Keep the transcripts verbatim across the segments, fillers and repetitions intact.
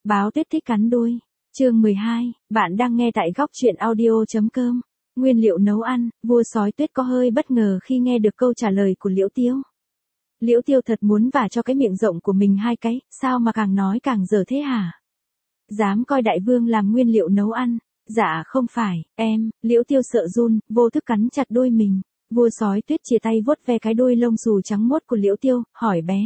Báo Tuyết thích cắn đuôi. Chương mười hai, bạn đang nghe tại góc truyện audio.com. Nguyên liệu nấu ăn, vua sói Tuyết có hơi bất ngờ khi nghe được câu trả lời của Liễu Tiêu. Liễu Tiêu thật muốn vả cho cái miệng rộng của mình hai cái, sao mà càng nói càng dở thế hả? Dám coi đại vương làm nguyên liệu nấu ăn? Dạ không phải, em. Liễu Tiêu sợ run, vô thức cắn chặt đuôi mình. Vua sói Tuyết chìa tay vuốt ve cái đuôi lông xù trắng muốt của Liễu Tiêu, hỏi bé.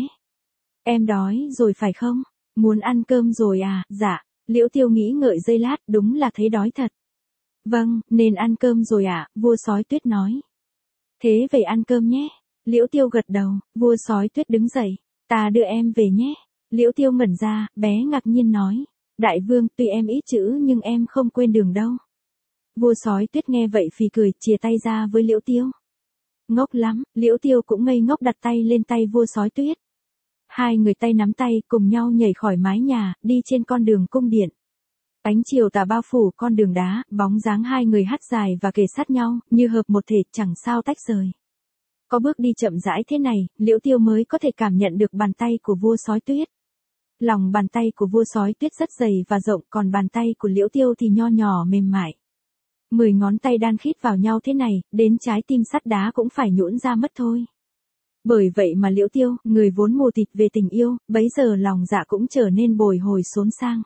Em đói rồi phải không? Muốn ăn cơm rồi à? Dạ. Liễu Tiêu nghĩ ngợi giây lát, đúng là thấy đói thật. Vâng, nên ăn cơm rồi ạ, à? Vua sói Tuyết nói. Thế về ăn cơm nhé. Liễu Tiêu gật đầu, vua sói Tuyết đứng dậy. Ta đưa em về nhé. Liễu Tiêu ngẩn ra, bé ngạc nhiên nói. Đại vương, tuy em ít chữ nhưng em không quên đường đâu. Vua sói Tuyết nghe vậy phì cười, chìa tay ra với Liễu Tiêu. Ngốc lắm, Liễu Tiêu cũng ngây ngốc đặt tay lên tay vua sói Tuyết. Hai người tay nắm tay cùng nhau nhảy khỏi mái nhà, đi trên con đường cung điện. Ánh chiều tà bao phủ con đường đá, bóng dáng hai người hắt dài và kề sát nhau, như hợp một thể, chẳng sao tách rời. Có bước đi chậm rãi thế này, Liễu Tiêu mới có thể cảm nhận được bàn tay của vua sói Tuyết. Lòng bàn tay của vua sói Tuyết rất dày và rộng, còn bàn tay của Liễu Tiêu thì nho nhỏ mềm mại. Mười ngón tay đan khít vào nhau thế này, đến trái tim sắt đá cũng phải nhũn ra mất thôi. Bởi vậy mà Liễu Tiêu, người vốn mù tịt về tình yêu, bấy giờ lòng dạ cũng trở nên bồi hồi xốn sang.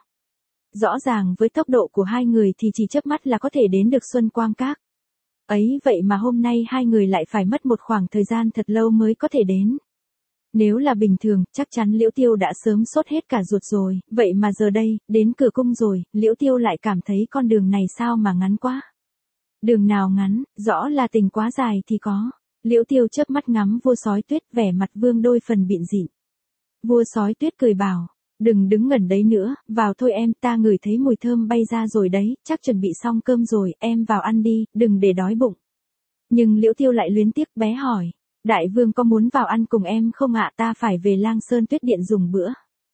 Rõ ràng với tốc độ của hai người thì chỉ chớp mắt là có thể đến được Xuân Quang Các. Ấy vậy mà hôm nay hai người lại phải mất một khoảng thời gian thật lâu mới có thể đến. Nếu là bình thường, chắc chắn Liễu Tiêu đã sớm sốt hết cả ruột rồi, vậy mà giờ đây, đến cửa cung rồi, Liễu Tiêu lại cảm thấy con đường này sao mà ngắn quá. Đường nào ngắn, rõ là tình quá dài thì có. Liễu Tiêu chớp mắt ngắm vua sói Tuyết, vẻ mặt vương đôi phần bịn dịn. Vua sói Tuyết cười bảo, đừng đứng ngẩn đấy nữa, vào thôi em, ta ngửi thấy mùi thơm bay ra rồi đấy, chắc chuẩn bị xong cơm rồi, em vào ăn đi, đừng để đói bụng. Nhưng Liễu Tiêu lại luyến tiếc, bé hỏi, đại vương có muốn vào ăn cùng em không ạ? Ta phải về Lang Sơn Tuyết Điện dùng bữa.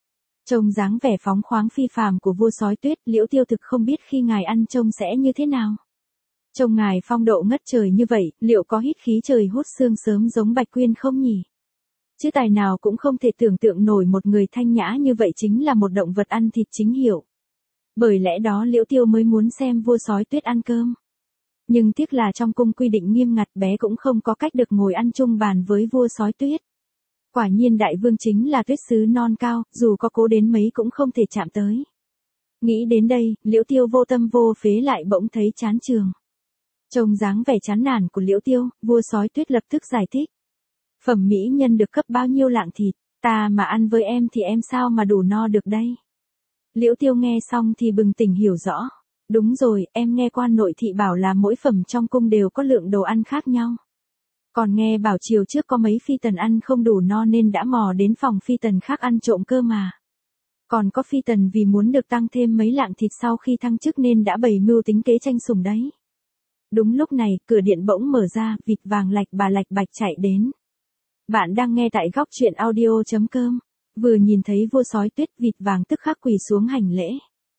Trông dáng vẻ phóng khoáng phi phàm của vua sói Tuyết, Liễu Tiêu thực không biết khi ngài ăn trông sẽ như thế nào. Trông ngài phong độ ngất trời như vậy, liệu có hít khí trời hút xương sớm giống Bạch Quyên không nhỉ? Chứ tài nào cũng không thể tưởng tượng nổi một người thanh nhã như vậy chính là một động vật ăn thịt chính hiệu. Bởi lẽ đó Liễu Tiêu mới muốn xem vua sói Tuyết ăn cơm. Nhưng tiếc là trong cung quy định nghiêm ngặt, bé cũng không có cách được ngồi ăn chung bàn với vua sói Tuyết. Quả nhiên đại vương chính là tuyết sứ non cao, dù có cố đến mấy cũng không thể chạm tới. Nghĩ đến đây, Liễu Tiêu vô tâm vô phế lại bỗng thấy chán chường. Trông dáng vẻ chán nản của Liễu Tiêu, vua sói Tuyết lập tức giải thích. Phẩm mỹ nhân được cấp bao nhiêu lạng thịt, ta mà ăn với em thì em sao mà đủ no được đây? Liễu Tiêu nghe xong thì bừng tỉnh hiểu rõ. Đúng rồi, em nghe quan nội thị bảo là mỗi phẩm trong cung đều có lượng đồ ăn khác nhau. Còn nghe bảo chiều trước có mấy phi tần ăn không đủ no nên đã mò đến phòng phi tần khác ăn trộm cơ mà. Còn có phi tần vì muốn được tăng thêm mấy lạng thịt sau khi thăng chức nên đã bày mưu tính kế tranh sủng đấy. Đúng lúc này, cửa điện bỗng mở ra, vịt vàng lạch bà lạch bạch chạy đến. Bạn đang nghe tại góc truyện audio.com. Vừa nhìn thấy vua sói Tuyết, vịt vàng tức khắc quỳ xuống hành lễ.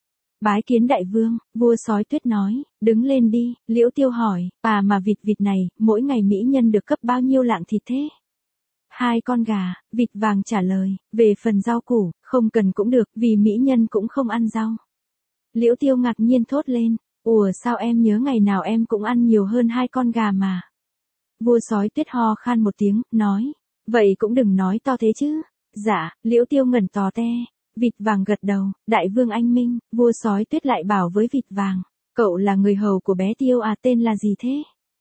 Bái kiến đại vương, vua sói Tuyết nói, đứng lên đi. Liễu Tiêu hỏi, à mà vịt vịt này, mỗi ngày mỹ nhân được cấp bao nhiêu lạng thịt thế? Hai con gà, vịt vàng trả lời, về phần rau củ, không cần cũng được, vì mỹ nhân cũng không ăn rau. Liễu Tiêu ngạc nhiên thốt lên, ủa sao em nhớ ngày nào em cũng ăn nhiều hơn hai con gà mà. Vua sói Tuyết ho khan một tiếng, nói, vậy cũng đừng nói to thế chứ. Dạ, Liễu Tiêu ngẩn tò te. Vịt vàng gật đầu, đại vương anh minh. Vua sói Tuyết lại bảo với vịt vàng, cậu là người hầu của bé Tiêu à, tên là gì thế?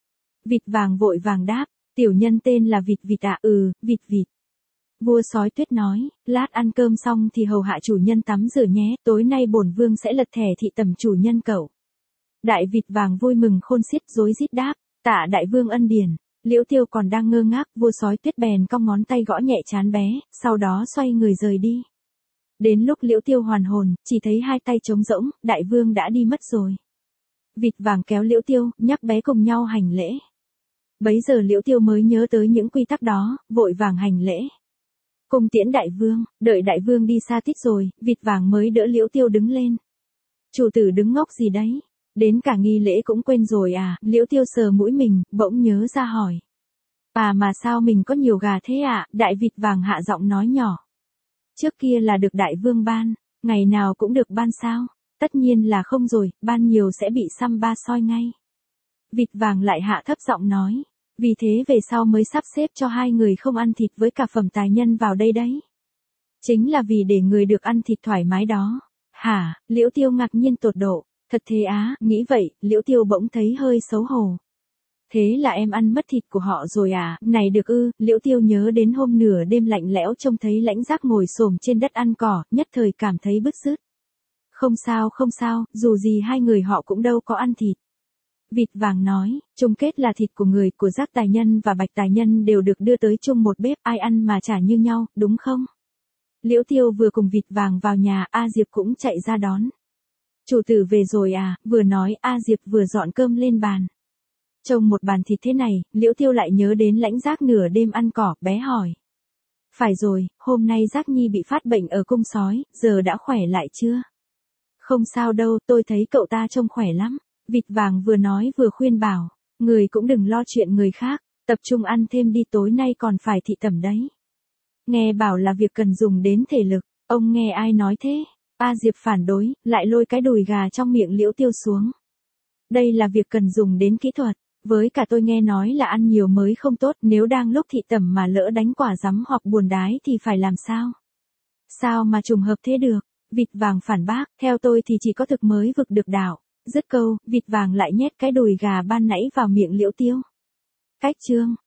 Vịt vàng vội vàng đáp, tiểu nhân tên là vịt vịt ạ. À, ừ, vịt vịt. Vua sói Tuyết nói, lát ăn cơm xong thì hầu hạ chủ nhân tắm rửa nhé, tối nay bổn vương sẽ lật thẻ thị tẩm chủ nhân cậu. Đại vịt vàng vui mừng khôn xiết rối rít đáp, tạ đại vương ân điển. Liễu Tiêu còn đang ngơ ngác, vua sói Tuyết bèn cong ngón tay gõ nhẹ trán bé, sau đó xoay người rời đi. Đến lúc Liễu Tiêu hoàn hồn, chỉ thấy hai tay trống rỗng, đại vương đã đi mất rồi. Vịt vàng kéo Liễu Tiêu, nhắc bé cùng nhau hành lễ. Bấy giờ Liễu Tiêu mới nhớ tới những quy tắc đó, vội vàng hành lễ. Cùng tiễn đại vương, đợi đại vương đi xa tít rồi, vịt vàng mới đỡ Liễu Tiêu đứng lên. Chủ tử đứng ngốc gì đấy? Đến cả nghi lễ cũng quên rồi à? Liễu Tiêu sờ mũi mình, bỗng nhớ ra hỏi. À mà sao mình có nhiều gà thế ạ? À? Đại vịt vàng hạ giọng nói nhỏ. Trước kia là được đại vương ban. Ngày nào cũng được ban sao? Tất nhiên là không rồi, ban nhiều sẽ bị xăm ba soi ngay. Vịt vàng lại hạ thấp giọng nói. Vì thế về sau mới sắp xếp cho hai người không ăn thịt với cả phẩm tài nhân vào đây đấy. Chính là vì để người được ăn thịt thoải mái đó. Hả, Liễu Tiêu ngạc nhiên tột độ. Thật thế á, nghĩ vậy, Liễu Tiêu bỗng thấy hơi xấu hổ. Thế là em ăn mất thịt của họ rồi à, này được ư, Liễu Tiêu nhớ đến hôm nửa đêm lạnh lẽo trông thấy Lãnh Giác ngồi xổm trên đất ăn cỏ, nhất thời cảm thấy bứt rứt. Không sao không sao, dù gì hai người họ cũng đâu có ăn thịt. Vịt vàng nói, chung kết là thịt của người, của Giác tài nhân và Bạch tài nhân đều được đưa tới chung một bếp, ai ăn mà chả như nhau, đúng không? Liễu Tiêu vừa cùng Vịt vàng vào nhà, A Diệp cũng chạy ra đón. Chủ tử về rồi à, vừa nói A Diệp vừa dọn cơm lên bàn. Trông một bàn thịt thế này, Liễu Tiêu lại nhớ đến Lãnh Giác nửa đêm ăn cỏ, bé hỏi. Phải rồi, hôm nay Giác Nhi bị phát bệnh ở cung sói, giờ đã khỏe lại chưa? Không sao đâu, tôi thấy cậu ta trông khỏe lắm. Vịt vàng vừa nói vừa khuyên bảo, người cũng đừng lo chuyện người khác, tập trung ăn thêm đi, tối nay còn phải thị tẩm đấy. Nghe bảo là việc cần dùng đến thể lực, ông nghe ai nói thế? A Diệp phản đối, lại lôi cái đùi gà trong miệng Liễu Tiêu xuống. Đây là việc cần dùng đến kỹ thuật, với cả tôi nghe nói là ăn nhiều mới không tốt, nếu đang lúc thị tẩm mà lỡ đánh quả rắm hoặc buồn đái thì phải làm sao? Sao mà trùng hợp thế được? Vịt vàng phản bác, theo tôi thì chỉ có thực mới vực được đạo. Dứt câu, Vịt vàng lại nhét cái đùi gà ban nãy vào miệng Liễu Tiêu. Cách chương